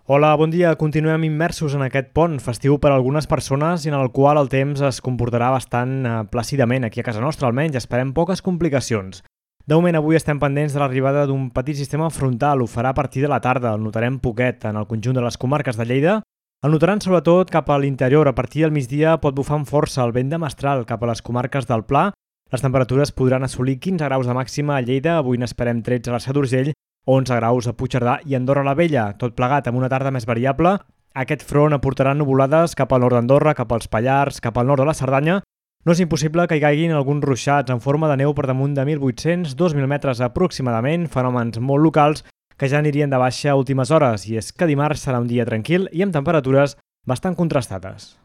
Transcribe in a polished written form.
Hola, bon dia. Continuem immersos en aquest pont festiu per a algunes persones i en el qual el temps es comportarà bastant plàcidament aquí a casa nostra, almenys. Esperem poques complicacions. De moment, avui estem pendents de l'arribada d'un petit sistema frontal. Ho farà a partir de la tarda. El notarem poquet en el conjunt de les comarques de Lleida. El notaran sobretot cap a l'interior. A partir del migdia pot bufar amb força el vent de mestral cap a les comarques del Pla. Les temperatures podran assolir 15 graus de màxima a Lleida. Avui n'esperem 13 a la Seu d'Urgell, 11 graus a Puigcerdà i Andorra la Vella, tot plegat amb una tarda més variable. Aquest front aportarà nuvolades cap al nord d'Andorra, cap als Pallars, cap al nord de la Cerdanya. No és impossible que hi caiguin alguns ruixats en forma de neu per damunt de 1.800-2.000 metres aproximadament, fenòmens molt locals que ja anirien de baixa a últimes hores, i és que dimarts serà un dia tranquil i amb temperatures bastant contrastades.